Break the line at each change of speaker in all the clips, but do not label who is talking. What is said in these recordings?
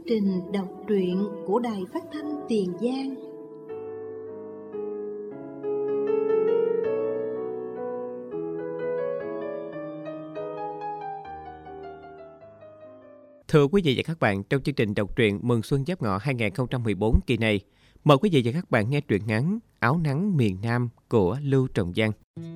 trình đọc truyện của Đài Phát thanh Tiền Giang.
Thưa quý vị và các bạn, trong chương trình đọc truyện Mừng Xuân Giáp Ngọ 2014 kỳ này, mời quý vị và các bạn nghe truyện ngắn Áo Nắng Miền Nam của Lưu Trọng Văn.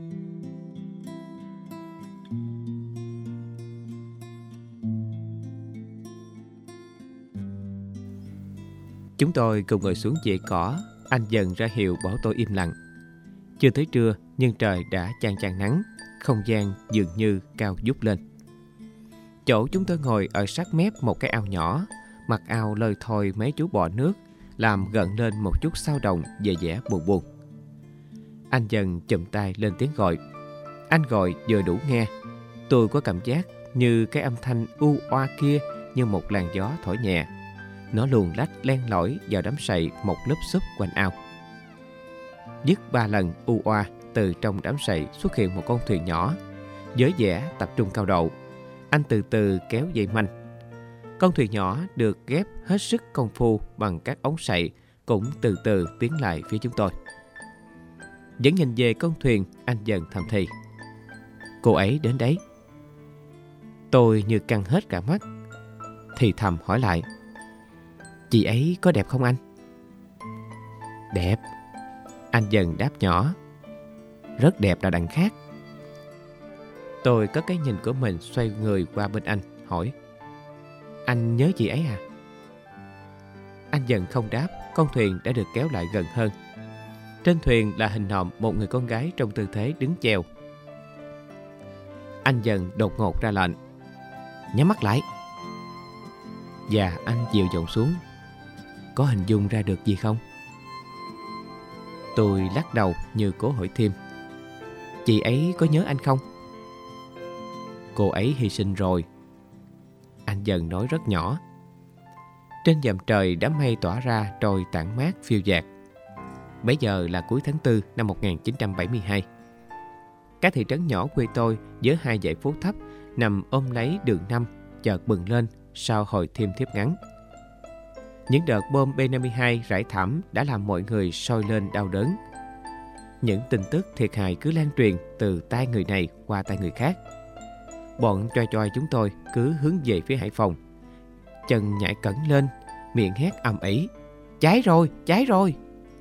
Chúng tôi cùng ngồi xuống dãy cỏ, anh dần ra hiệu bảo tôi im lặng. Chưa tới trưa nhưng trời đã chang chang nắng, không gian dường như cao vút lên. Chỗ chúng tôi ngồi ở sát mép một cái ao nhỏ, mặt ao lơi thoi mấy chú bọ nước, làm gợn lên một chút xao động về vẻ buồn buồn. Anh dần chùm tay lên tiếng gọi. Anh gọi vừa đủ nghe. Tôi có cảm giác như cái âm thanh u oa kia như một làn gió thổi nhẹ. Nó luồn lách len lỏi vào đám sậy một lớp xúp quanh ao. Dứt 3 lần u oa, từ trong đám sậy xuất hiện một con thuyền nhỏ, với vẻ tập trung cao độ. Anh từ từ kéo dây manh. Con thuyền nhỏ được ghép hết sức công phu bằng các ống sậy cũng từ từ tiến lại phía chúng tôi. Vẫn nhìn về con thuyền, anh dần thầm thì: cô ấy đến đấy. Tôi như căng hết cả mắt, thì thầm hỏi lại: chị ấy có đẹp không anh? Đẹp, anh dần đáp nhỏ. Rất đẹp là đằng khác. Tôi có cái nhìn của mình, xoay người qua bên anh, hỏi: anh nhớ chị ấy à? Anh dần không đáp. Con thuyền đã được kéo lại gần hơn. Trên thuyền là hình nòm một người con gái trong tư thế đứng chèo. Anh dần đột ngột ra lệnh: nhắm mắt lại. Và anh dịu giọng xuống: có hình dung ra được gì không? Tôi lắc đầu như cố hỏi thêm: chị ấy có nhớ anh không? Cô ấy hy sinh rồi, anh dần nói rất nhỏ. Trên vòm trời đám mây tỏa ra trôi tản mát phiêu dạt. Bấy giờ là cuối tháng 4 năm 1972. Cái thị trấn nhỏ quê tôi với 2 dãy phố thấp nằm ôm lấy đường 5 chợt bừng lên sau hồi thiêm thiếp ngắn. Những đợt bom B-52 rải thảm đã làm mọi người sôi lên đau đớn. Những tin tức thiệt hại cứ lan truyền từ tai người này qua tai người khác. Bọn choi choi chúng tôi cứ hướng về phía Hải Phòng, chân nhảy cẫng lên, miệng hét ầm ĩ: cháy rồi, cháy rồi.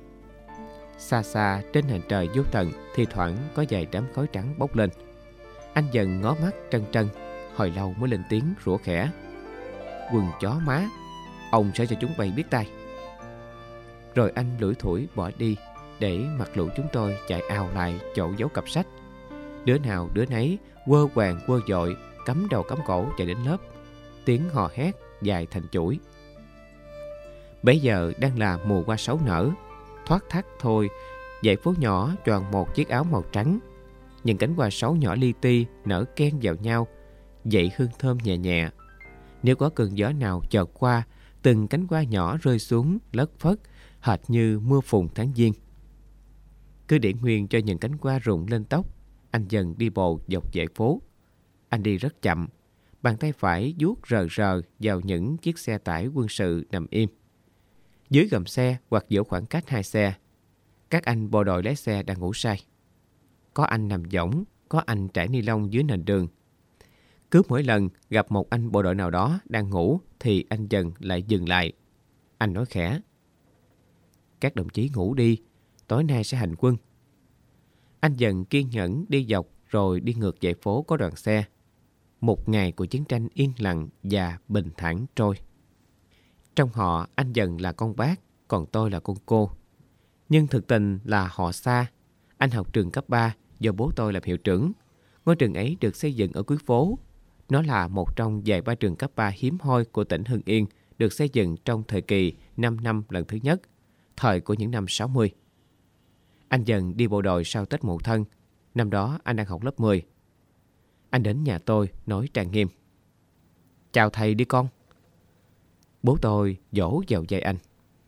Xa xa trên nền trời vô tận, thi thoảng có vài đám khói trắng bốc lên. Anh dần ngó mắt trân trân, hồi lâu mới lên tiếng rủa khẽ: quần chó má, ông sẽ cho chúng bay biết tay. Rồi anh lủi thủi bỏ đi, để mặc lũ chúng tôi chạy ào lại chỗ giấu cặp sách. Đứa nào đứa nấy quơ quàng quơ dội, cắm đầu cắm cổ chạy đến lớp. Tiếng hò hét dài thành chuỗi. Bấy giờ đang là mùa hoa sấu nở. Thoát thắt thôi, dãy phố nhỏ choàng một chiếc áo màu trắng. Những cánh hoa sấu nhỏ li ti nở ken vào nhau, dậy hương thơm nhẹ nhẹ. Nếu có cơn gió nào chợt qua, từng cánh hoa nhỏ rơi xuống lất phất, hệt như mưa phùn tháng giêng. Cứ để nguyên cho những cánh hoa rụng lên tóc, anh dần đi bộ dọc dãy phố. Anh đi rất chậm, bàn tay phải vuốt rờ rờ vào những chiếc xe tải quân sự nằm im. Dưới gầm xe hoặc giữa khoảng cách 2 xe, các anh bộ đội lái xe đang ngủ say. Có anh nằm võng, có anh trải ni lông dưới nền đường. Cứ mỗi lần gặp một anh bộ đội nào đó đang ngủ thì anh dần lại dừng lại. Anh nói khẽ: các đồng chí ngủ đi, tối nay sẽ hành quân. Anh dần kiên nhẫn đi dọc rồi đi ngược dãy phố có đoàn xe. Một ngày của chiến tranh yên lặng và bình thản trôi. Trong họ, anh dần là con bác, còn tôi là con cô. Nhưng thực tình là họ xa. Anh học trường cấp 3 do bố tôi làm hiệu trưởng. Ngôi trường ấy được xây dựng ở cuối phố. Nó là một trong vài 3 trường cấp 3 hiếm hoi của tỉnh Hưng Yên, được xây dựng trong thời kỳ 5 năm lần thứ nhất, thời của những năm 60. Anh dần đi bộ đội sau Tết Mậu Thân. Năm đó anh đang học lớp 10. Anh đến nhà tôi nói trang nghiêm: chào thầy đi con. Bố tôi vỗ vào vai anh: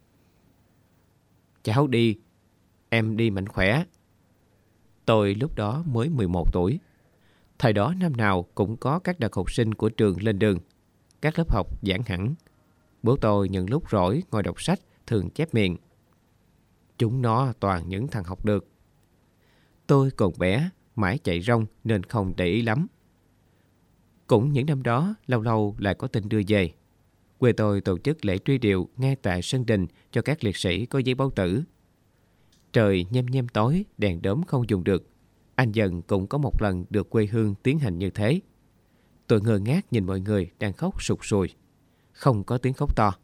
cháu đi, em đi mạnh khỏe. Tôi lúc đó mới 11 tuổi. Thời đó năm nào cũng có các đợt học sinh của trường lên đường. Các lớp học giãn hẳn. Bố tôi những lúc rỗi ngồi đọc sách thường chép miệng: chúng nó toàn những thằng học được. Tôi còn bé, mãi chạy rong nên không để ý lắm. Cũng những năm đó, lâu lâu lại có tin đưa về. Quê tôi tổ chức lễ truy điệu ngay tại sân đình cho các liệt sĩ có giấy báo tử. Trời nhem nhem tối, đèn đốm không dùng được. Anh Dần cũng có một lần được quê hương tiến hành như thế. Tôi ngơ ngác nhìn mọi người đang khóc sụt sùi. Không có tiếng khóc to.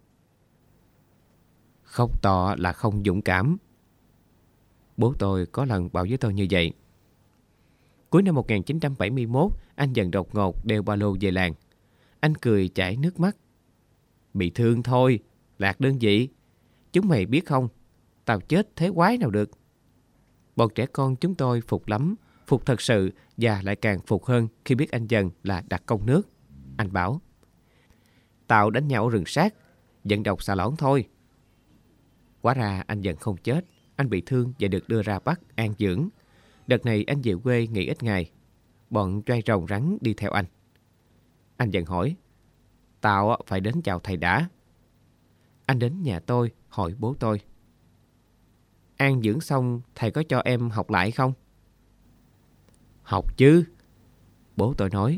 Khóc to là không dũng cảm. Bố tôi có lần bảo với tôi như vậy. Cuối năm 1971, anh Dần đột ngột đeo ba lô về làng. Anh cười chảy nước mắt. Bị thương thôi, lạc đơn vị. Chúng mày biết không, tao chết thế quái nào được. Bọn trẻ con chúng tôi phục lắm, phục thật sự, và lại càng phục hơn khi biết anh Dần là đặc công nước. Anh bảo: tao đánh nhau ở rừng sát, vận độc xà lõn thôi. Hóa ra anh Dần không chết, anh bị thương và được đưa ra Bắc an dưỡng. Đợt này anh về quê nghỉ ít ngày. Bọn trai rồng rắn đi theo anh. Anh Dần hỏi: tao phải đến chào thầy đã. Anh đến nhà tôi hỏi bố tôi: an dưỡng xong thầy có cho em học lại không? Học chứ, bố tôi nói.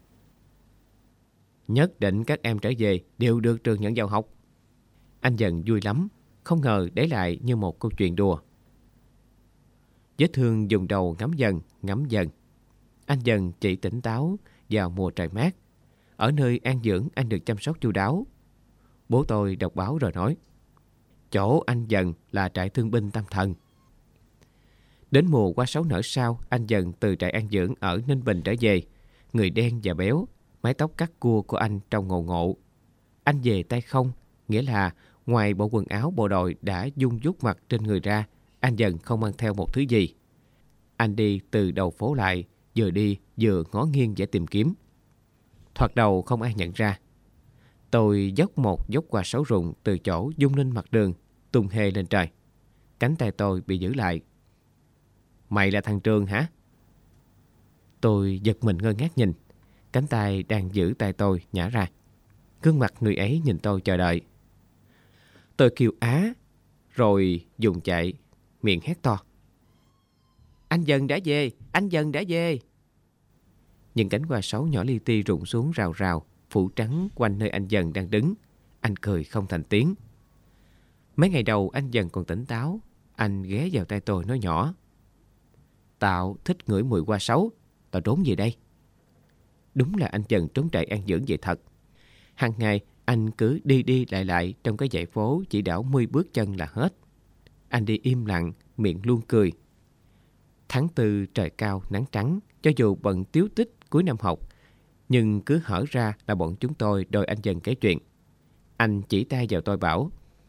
Nhất định các em trở về đều được trường nhận vào học. Anh Dần vui lắm, không ngờ để lại như một câu chuyện đùa. Vết thương dùng đầu ngắm dần. Anh Dần chỉ tỉnh táo vào mùa trời mát. Ở nơi an dưỡng anh được chăm sóc chu đáo. Bố tôi đọc báo rồi nói: chỗ anh Dần là trại thương binh tâm thần. Đến mùa hoa sấu nở sau, anh Dần từ trại an dưỡng ở Ninh Bình trở về. Người đen và béo, mái tóc cắt cua của anh trông ngộ ngộ. Anh về tay không, nghĩa là ngoài bộ quần áo bộ đội đã dung dút mặt trên người ra, anh Dần không mang theo một thứ gì. Anh đi từ đầu phố lại, vừa đi vừa ngó nghiêng để tìm kiếm. Thoạt đầu không ai nhận ra. Tôi dốc một dốc quả sấu rụng từ chỗ dung lên mặt đường, tung hê lên trời. Cánh tay tôi bị giữ lại. Mày là thằng Trường hả? Tôi giật mình ngơ ngác nhìn. Cánh tay đang giữ tay tôi nhả ra. Gương mặt người ấy nhìn tôi chờ đợi. Tôi kêu á, rồi dùng chạy, miệng hét to: anh Dần đã về, anh Dần đã về. Những cánh hoa sấu nhỏ li ti rụng xuống rào rào, phủ trắng quanh nơi anh Dần đang đứng. Anh cười không thành tiếng. Mấy ngày đầu anh Dần còn tỉnh táo. Anh ghé vào tay tôi nói nhỏ: tao thích ngửi mùi hoa sấu, tao trốn về đây. Đúng là anh Dần trốn trại an dưỡng vậy thật. Hàng ngày anh cứ đi lại trong cái dãy phố chỉ đảo 10 bước chân là hết. Anh đi im lặng, miệng luôn cười. Tháng 4 trời cao nắng trắng, cho dù bận tiếu tích cuối năm học, nhưng cứ hở ra là bọn chúng tôi đòi anh Dần kể chuyện. Anh chỉ tay vào tôi bảo: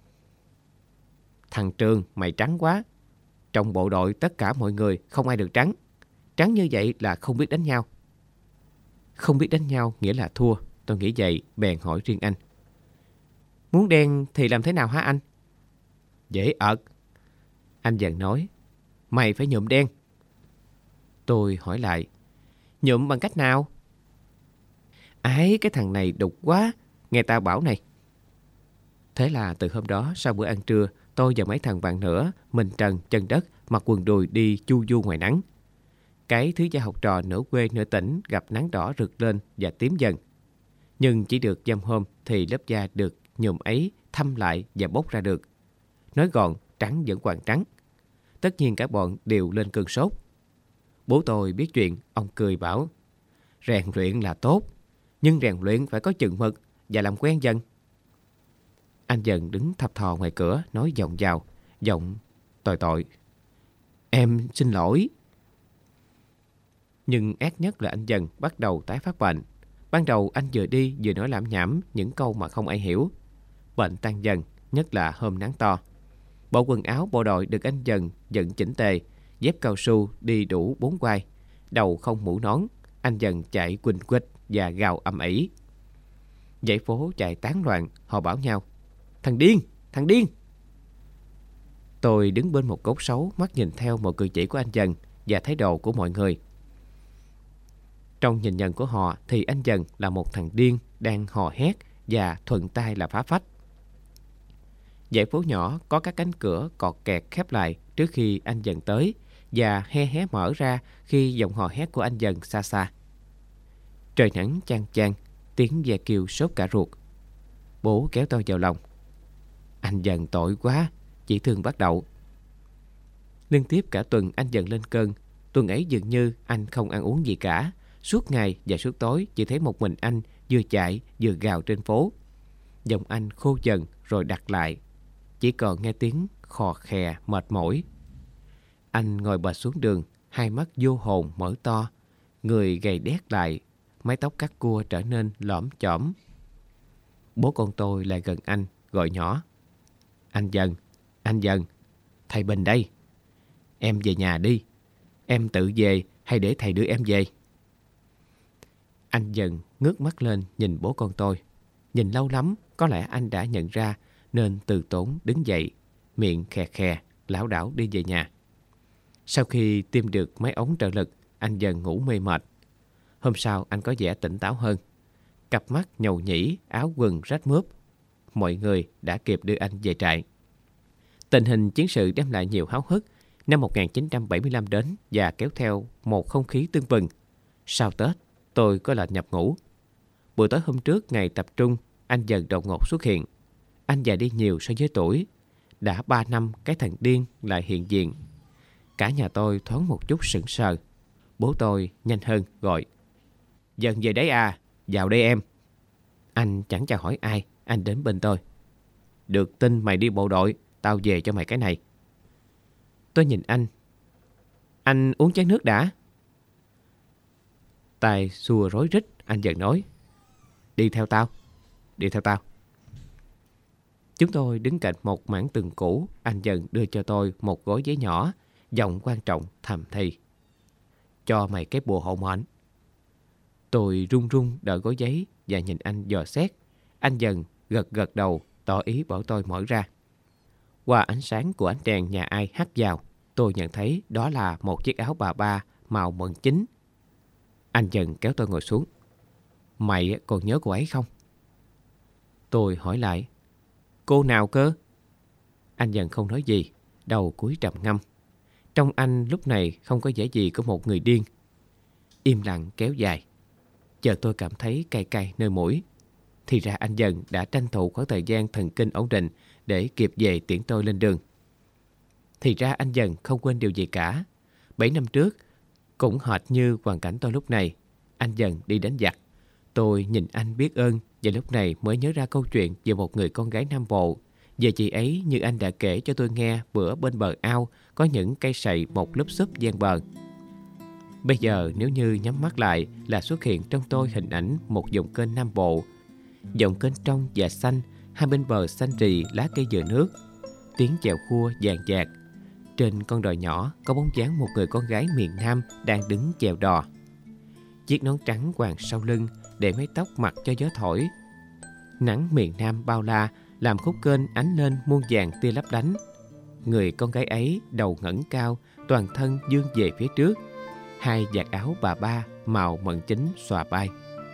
thằng Trường, mày trắng quá. Trong bộ đội tất cả mọi người không ai được trắng. Trắng như vậy là không biết đánh nhau. Không biết đánh nhau nghĩa là thua. Tôi nghĩ vậy, bèn hỏi riêng anh: muốn đen thì làm thế nào hả anh? Dễ ợt. Anh Dần nói: mày phải nhuộm đen. Tôi hỏi lại: nhuộm bằng cách nào? Ấy, cái thằng này đục quá, nghe tao bảo này. Thế là từ hôm đó, sau bữa ăn trưa, tôi và mấy thằng bạn nữa, mình trần chân đất, mặc quần đùi đi chu du ngoài nắng. Cái thứ gia học trò nửa quê nửa tỉnh gặp nắng đỏ rực lên và tím dần. Nhưng chỉ được dăm hôm thì lớp da được nhuộm ấy thâm lại và bốc ra được. Nói gọn, trắng vẫn còn trắng. Tất nhiên cả bọn đều lên cơn sốt. Bố tôi biết chuyện, ông cười bảo: rèn luyện là tốt, nhưng rèn luyện phải có chừng mực và làm quen dần. Anh Dần đứng thập thò ngoài cửa nói vọng vào, giọng tồi tội: em xin lỗi. Nhưng ác nhất là anh Dần bắt đầu tái phát bệnh. Ban đầu anh vừa đi vừa nói lảm nhảm những câu mà không ai hiểu. Bệnh tăng dần, nhất là hôm nắng to. Bộ quần áo bộ đội được anh Dần dựng chỉnh tề, dép cao su đi đủ 4 quai, đầu không mũ nón. Anh Dần chạy quỳnh quịch và gào ầm ĩ. Dãy phố chạy tán loạn, họ bảo nhau: thằng điên, thằng điên. Tôi đứng bên một gốc sấu, mắt nhìn theo mọi cử chỉ của anh Dần và thái độ của mọi người. Trong nhìn nhận của họ thì anh Dần là một thằng điên đang hò hét và thuận tay là phá phách. Dãy phố nhỏ có các cánh cửa cọt kẹt khép lại trước khi anh Dần tới và hé mở ra khi giọng hò hét của anh Dần xa xa. Trời nắng chang chang, tiếng ve kêu sốt cả ruột. Bố kéo tôi vào lòng. Anh Dần tội quá, chỉ thương bắt đậu. Liên tiếp cả tuần anh Dần lên cơn. Tuần ấy dường như anh không ăn uống gì cả. Suốt ngày và suốt tối chỉ thấy một mình anh vừa chạy vừa gào trên phố. Giọng anh khô dần rồi đặt lại, chỉ còn nghe tiếng khò khè mệt mỏi. Anh ngồi bệt xuống đường, hai mắt vô hồn mở to, người gầy đét lại, mái tóc cắt cua trở nên lõm chõm. Bố con tôi lại gần anh, gọi nhỏ. Anh Dần, thầy Bình đây. Em về nhà đi. Em tự về hay để thầy đưa em về? Anh Dần ngước mắt lên nhìn bố con tôi. Nhìn lâu lắm, có lẽ anh đã nhận ra nên từ tốn đứng dậy, miệng khè khè, lảo đảo đi về nhà. Sau khi tiêm được mấy ống trợ lực, anh Dần ngủ mê mệt. Hôm sau anh có vẻ tỉnh táo hơn. Cặp mắt nhầu nhĩ, áo quần rách mướp. Mọi người đã kịp đưa anh về trại. Tình hình chiến sự đem lại nhiều háo hức. Năm 1975 đến và kéo theo một không khí tưng bừng. Sau Tết, tôi có lệnh nhập ngũ. Buổi tối hôm trước ngày tập trung, anh Dần đột ngột xuất hiện. Anh già đi nhiều so với tuổi. Đã 3 năm cái thằng điên lại hiện diện. Cả nhà tôi thoáng một chút sững sờ. Bố tôi nhanh hơn gọi. Dần về đấy à, vào đây em. Anh chẳng chào hỏi ai, anh đến bên tôi. Được tin mày đi bộ đội, tao về cho mày cái này. Tôi nhìn anh. Anh uống chén nước đã. Tay xua rối rít, anh Dần nói. Đi theo tao. Chúng tôi đứng cạnh một mảng tường cũ. Anh Dần đưa cho tôi một gói giấy nhỏ, giọng quan trọng thầm thì. Cho mày cái bùa hộ mệnh. Tôi run run đợi gói giấy và nhìn anh dò xét. Anh Dần gật đầu, tỏ ý bảo tôi mở ra. Qua ánh sáng của ánh đèn nhà ai hắt vào, tôi nhận thấy đó là một chiếc áo bà ba màu mận chín. Anh Dần kéo tôi ngồi xuống. Mày còn nhớ cô ấy không? Tôi hỏi lại. Cô nào cơ? Anh Dần không nói gì, đầu cúi trầm ngâm. Trong anh lúc này không có vẻ gì của một người điên. Im lặng kéo dài. Chợt tôi cảm thấy cay cay nơi mũi. Thì ra anh Dần đã tranh thủ khoảng thời gian thần kinh ổn định để kịp về tiễn tôi lên đường. Thì ra anh Dần không quên điều gì cả. 7 năm trước, cũng hệt như hoàn cảnh tôi lúc này, anh Dần đi đánh giặc. Tôi nhìn anh biết ơn và lúc này mới nhớ ra câu chuyện về một người con gái Nam Bộ. Về chị ấy như anh đã kể cho tôi nghe bữa bên bờ ao có những cây sậy một lớp xúp ven bờ. Bây giờ nếu như nhắm mắt lại là xuất hiện trong tôi hình ảnh một dòng kênh Nam Bộ. Dòng kênh trong và xanh, hai bên bờ xanh rì lá cây dừa nước. Tiếng chèo khua vàng dạt. Trên con đò nhỏ có bóng dáng một người con gái miền Nam đang đứng chèo đò. Chiếc nón trắng quàng sau lưng để mái tóc mặc cho gió thổi. Nắng miền Nam bao la làm khúc kênh ánh lên muôn vàng tia lấp lánh. Người con gái ấy đầu ngẩng cao, toàn thân vươn về phía trước. Hai vạt áo bà ba màu mận chín xòa bay.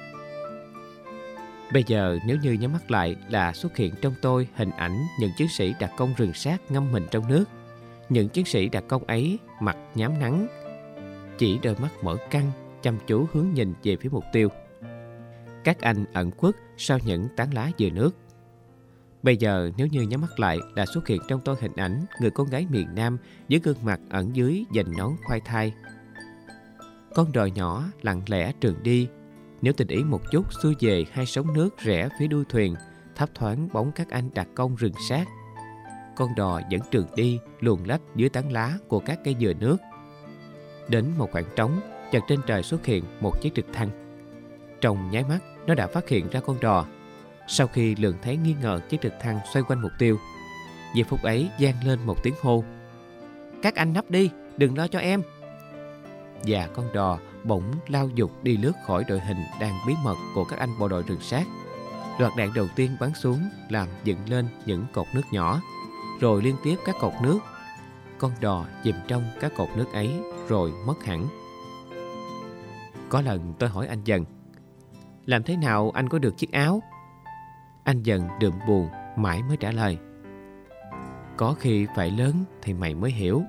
Bây giờ nếu như nhắm mắt lại là xuất hiện trong tôi hình ảnh những chiến sĩ đặc công rừng sát ngâm mình trong nước. Những chiến sĩ đặc công ấy mặt nhám nắng, chỉ đôi mắt mở căng, chăm chú hướng nhìn về phía mục tiêu. Các anh ẩn khuất sau những tán lá dừa nước. Bây giờ nếu như nhắm mắt lại là xuất hiện trong tôi hình ảnh người con gái miền Nam với gương mặt ẩn dưới dành nón khoai thai. Con đò nhỏ lặng lẽ trườn đi. Nếu tình ý một chút xuôi về hai sóng nước rẽ phía đuôi thuyền, thấp thoáng bóng các anh đặc công rừng sát. Con đò vẫn trườn đi luồn lách dưới tán lá của các cây dừa nước. Đến một khoảng trống, chợt trên trời xuất hiện một chiếc trực thăng. Trong nháy mắt, nó đã phát hiện ra con đò. Sau khi lường thấy nghi ngờ chiếc trực thăng xoay quanh mục tiêu, giây phút ấy vang lên một tiếng hô. Các anh nấp đi, đừng lo cho em. Và con đò bỗng lao vụt đi lướt khỏi đội hình đang bí mật của các anh bộ đội rừng sát. Loạt đạn đầu tiên bắn xuống làm dựng lên những cột nước nhỏ, rồi liên tiếp các cột nước. Con đò chìm trong các cột nước ấy rồi mất hẳn. Có lần tôi hỏi anh Dần, làm thế nào anh có được chiếc áo? Anh Dần đượm buồn mãi mới trả lời, Có khi phải lớn thì mày mới hiểu.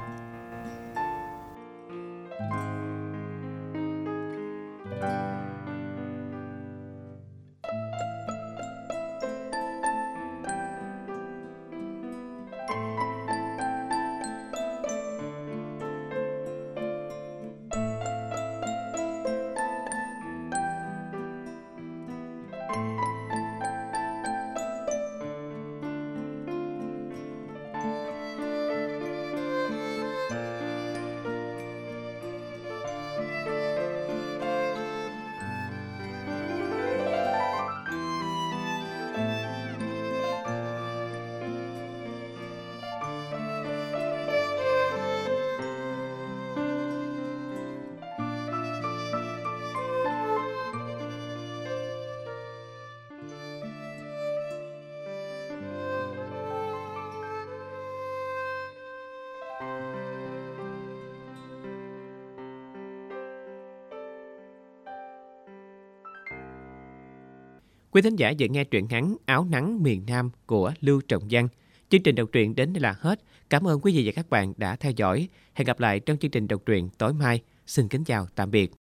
Quý thính giả vừa nghe truyện ngắn Áo nắng miền Nam của Lưu Trọng Văn. Chương trình đọc truyện đến đây là hết. Cảm ơn quý vị và các bạn đã theo dõi. Hẹn gặp lại trong chương trình đọc truyện tối mai. Xin kính chào tạm biệt.